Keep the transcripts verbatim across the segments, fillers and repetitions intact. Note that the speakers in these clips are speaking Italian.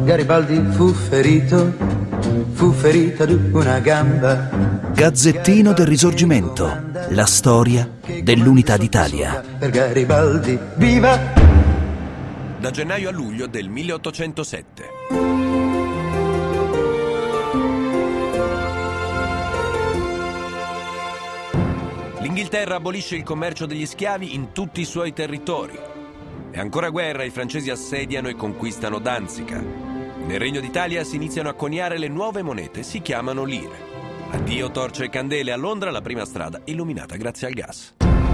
Garibaldi fu ferito, fu ferito ad una gamba. Gazzettino del Risorgimento, la storia dell'unità d'Italia. Per Garibaldi, viva! Da gennaio a luglio del milleottocentosette. L'Inghilterra abolisce il commercio degli schiavi in tutti i suoi territori. È ancora guerra, i francesi assediano e conquistano Danzica. Nel Regno d'Italia si iniziano a coniare le nuove monete, si chiamano lire. Addio torce e candele, a Londra la prima strada illuminata grazie al gas.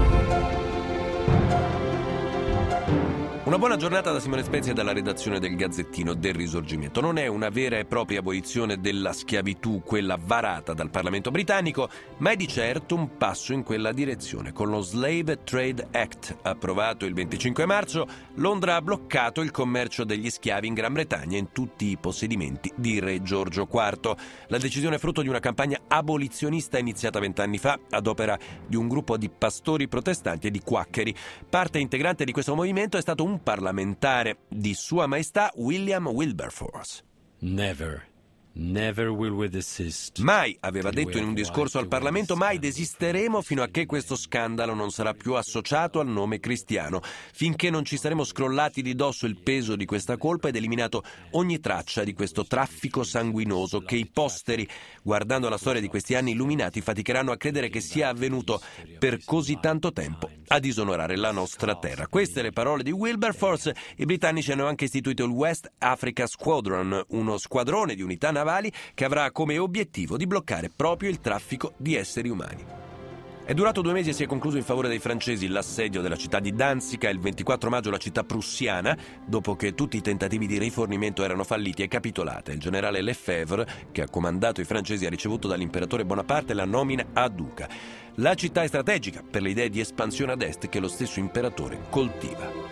Una buona giornata da Simone Spezia e dalla redazione del Gazzettino del Risorgimento. Non è una vera e propria abolizione della schiavitù, quella varata dal Parlamento britannico, ma è di certo un passo in quella direzione. Con lo Slave Trade Act, approvato il venticinque marzo, Londra ha bloccato il commercio degli schiavi in Gran Bretagna in tutti i possedimenti di re Giorgio quarto. La decisione è frutto di una campagna abolizionista iniziata vent'anni fa ad opera di un gruppo di pastori protestanti e di quaccheri. Parte integrante di questo movimento è stato un parlamentare di Sua Maestà William Wilberforce. Never. Never will we desist. Mai, aveva detto in un discorso al Parlamento, mai desisteremo fino a che questo scandalo non sarà più associato al nome cristiano, finché non ci saremo scrollati di dosso il peso di questa colpa ed eliminato ogni traccia di questo traffico sanguinoso che i posteri, guardando la storia di questi anni illuminati, faticheranno a credere che sia avvenuto per così tanto tempo a disonorare la nostra terra. Queste le parole di Wilberforce. I britannici hanno anche istituito il West Africa Squadron, uno squadrone di unità navali che avrà come obiettivo di bloccare proprio il traffico di esseri umani. È durato due mesi e si è concluso in favore dei francesi l'assedio della città di Danzica. Il ventiquattro maggio la città prussiana, dopo che tutti i tentativi di rifornimento erano falliti, è capitolata. Il generale Lefebvre, che ha comandato i francesi, ha ricevuto dall'imperatore Bonaparte la nomina a duca. La città è strategica per le idee di espansione ad est che lo stesso imperatore coltiva.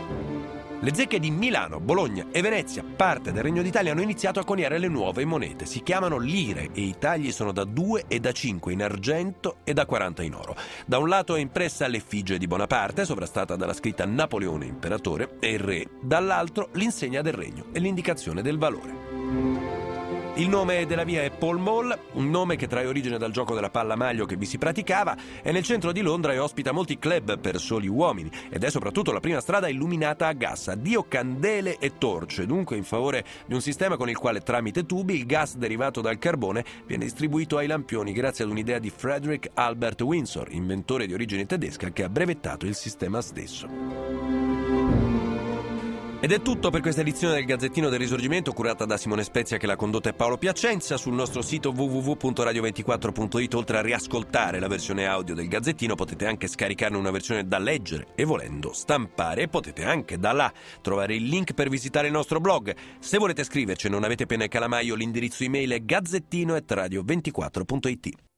Le zecche di Milano, Bologna e Venezia, parte del Regno d'Italia, hanno iniziato a coniare le nuove monete. Si chiamano lire e i tagli sono da due e da cinque in argento e da quaranta in oro. Da un lato è impressa l'effigie di Bonaparte, sovrastata dalla scritta Napoleone imperatore e il re, dall'altro l'insegna del regno e l'indicazione del valore. Il nome della via è Pall Mall, un nome che trae origine dal gioco della palla maglio che vi si praticava. È nel centro di Londra e ospita molti club per soli uomini ed è soprattutto la prima strada illuminata a gas. Addio candele e torce, dunque in favore di un sistema con il quale tramite tubi il gas derivato dal carbone viene distribuito ai lampioni grazie ad un'idea di Frederick Albert Windsor, inventore di origine tedesca che ha brevettato il sistema stesso. Ed è tutto per questa edizione del Gazzettino del Risorgimento, curata da Simone Spezia, che l'ha condotta, e Paolo Piacenza. Sul nostro sito w w w punto radio ventiquattro punto it, oltre a riascoltare la versione audio del Gazzettino, potete anche scaricarne una versione da leggere e, volendo, stampare, e potete anche da là trovare il link per visitare il nostro blog. Se volete scriverci e non avete penna e calamaio, l'indirizzo email è gazzettino chiocciola radio ventiquattro punto it.